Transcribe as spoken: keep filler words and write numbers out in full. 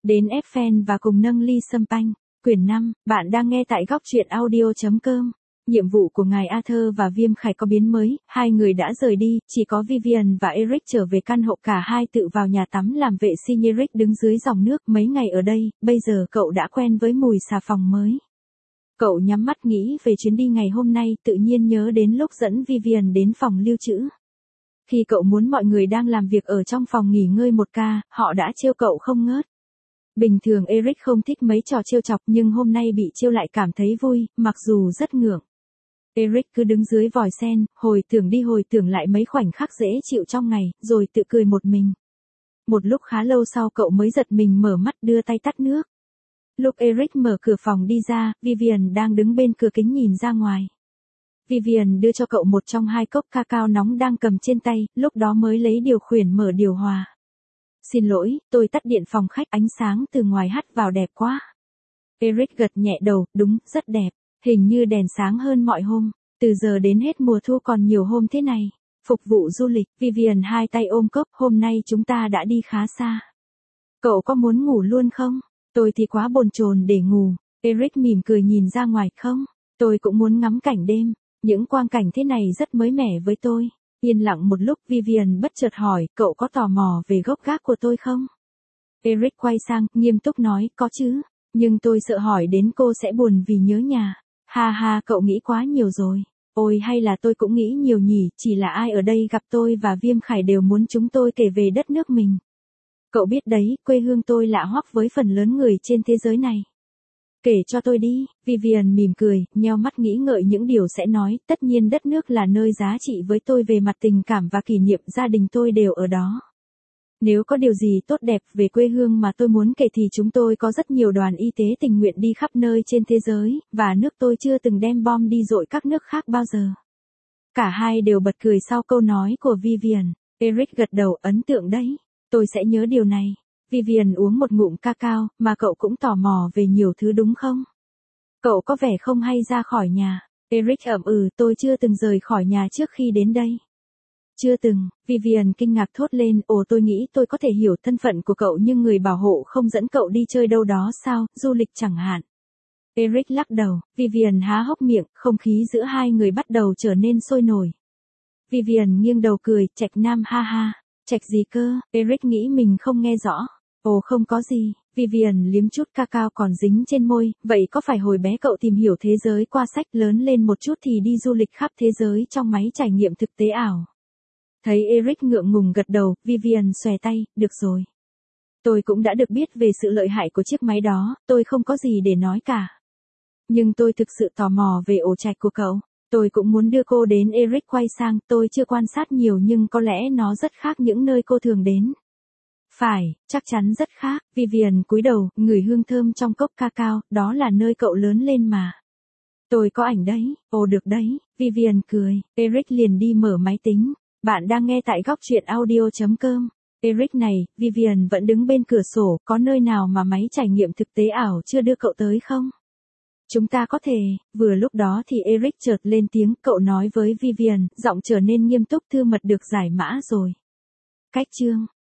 Đến ép fan và cùng nâng ly sâm panh. Quyển năm, bạn đang nghe tại góc truyện audio chấm com. Nhiệm vụ của ngài Arthur và Viêm Khải có biến mới, hai người đã rời đi, chỉ có Vivian và Eric trở về căn hộ, cả hai tự vào nhà tắm làm vệ sinh. Eric đứng dưới dòng nước, mấy ngày ở đây, bây giờ cậu đã quen với mùi xà phòng mới. Cậu nhắm mắt nghĩ về chuyến đi ngày hôm nay, tự nhiên nhớ đến lúc dẫn Vivian đến phòng lưu trữ. Khi cậu muốn mọi người đang làm việc ở trong phòng nghỉ ngơi một ca, họ đã trêu cậu không ngớt. Bình thường Eric không thích mấy trò trêu chọc, nhưng hôm nay bị trêu lại cảm thấy vui, mặc dù rất ngượng. Eric cứ đứng dưới vòi sen, hồi tưởng đi hồi tưởng lại mấy khoảnh khắc dễ chịu trong ngày, rồi tự cười một mình. Một lúc khá lâu sau cậu mới giật mình mở mắt, đưa tay tắt nước. Lúc Eric mở cửa phòng đi ra, Vivian đang đứng bên cửa kính nhìn ra ngoài. Vivian đưa cho cậu một trong hai cốc cacao nóng đang cầm trên tay, lúc đó mới lấy điều khiển mở điều hòa. Xin lỗi, tôi tắt điện phòng khách, ánh sáng từ ngoài hắt vào đẹp quá. Eric gật nhẹ đầu, đúng, rất đẹp, hình như đèn sáng hơn mọi hôm, từ giờ đến hết mùa thu còn nhiều hôm thế này. Phục vụ du lịch, Vivian hai tay ôm cốc, hôm nay chúng ta đã đi khá xa. Cậu có muốn ngủ luôn không? Tôi thì quá bồn chồn để ngủ. Eric mỉm cười nhìn ra ngoài, không, tôi cũng muốn ngắm cảnh đêm, những quang cảnh thế này rất mới mẻ với tôi. Yên lặng một lúc, Vivian bất chợt hỏi, cậu có tò mò về gốc gác của tôi không? Eric quay sang, nghiêm túc nói, có chứ, nhưng tôi sợ hỏi đến cô sẽ buồn vì nhớ nhà. Ha ha, cậu nghĩ quá nhiều rồi. Ôi, hay là tôi cũng nghĩ nhiều nhỉ, chỉ là ai ở đây gặp tôi và Viêm Khải đều muốn chúng tôi kể về đất nước mình. Cậu biết đấy, quê hương tôi lạ hoắc với phần lớn người trên thế giới này. Kể cho tôi đi, Vivian mỉm cười, nheo mắt nghĩ ngợi những điều sẽ nói, tất nhiên đất nước là nơi giá trị với tôi về mặt tình cảm và kỷ niệm, gia đình tôi đều ở đó. Nếu có điều gì tốt đẹp về quê hương mà tôi muốn kể thì chúng tôi có rất nhiều đoàn y tế tình nguyện đi khắp nơi trên thế giới, và nước tôi chưa từng đem bom đi dội các nước khác bao giờ. Cả hai đều bật cười sau câu nói của Vivian. Eric gật đầu, ấn tượng đấy, tôi sẽ nhớ điều này. Vivian uống một ngụm cacao, mà cậu cũng tò mò về nhiều thứ đúng không? Cậu có vẻ không hay ra khỏi nhà. Eric ậm ừ, tôi chưa từng rời khỏi nhà trước khi đến đây. Chưa từng, Vivian kinh ngạc thốt lên, ồ, tôi nghĩ tôi có thể hiểu thân phận của cậu, nhưng người bảo hộ không dẫn cậu đi chơi đâu đó sao, du lịch chẳng hạn. Eric lắc đầu, Vivian há hốc miệng, không khí giữa hai người bắt đầu trở nên sôi nổi. Vivian nghiêng đầu cười, Trạch Nam ha ha. Trạch gì cơ? Eric nghĩ mình không nghe rõ. Ồ, không có gì. Vivian liếm chút cacao còn dính trên môi, vậy có phải hồi bé cậu tìm hiểu thế giới qua sách, lớn lên một chút thì đi du lịch khắp thế giới trong máy trải nghiệm thực tế ảo? Thấy Eric ngượng ngùng gật đầu, Vivian xòe tay, được rồi. Tôi cũng đã được biết về sự lợi hại của chiếc máy đó, tôi không có gì để nói cả. Nhưng tôi thực sự tò mò về ổ trạch của cậu. Tôi cũng muốn đưa cô đến. Eric quay sang, tôi chưa quan sát nhiều nhưng có lẽ nó rất khác những nơi cô thường đến. Phải, chắc chắn rất khác. Vivian cúi đầu, ngửi hương thơm trong cốc cacao, đó là nơi cậu lớn lên mà. Tôi có ảnh đấy, ồ được đấy, Vivian cười. Eric liền đi mở máy tính. Bạn đang nghe tại góc truyện audio chấm com. Eric này, Vivian vẫn đứng bên cửa sổ, có nơi nào mà máy trải nghiệm thực tế ảo chưa đưa cậu tới không? Chúng ta có thể, vừa lúc đó thì Eric chợt lên tiếng, cậu nói với Vivian, giọng trở nên nghiêm túc, thư mật được giải mã rồi. Cách chương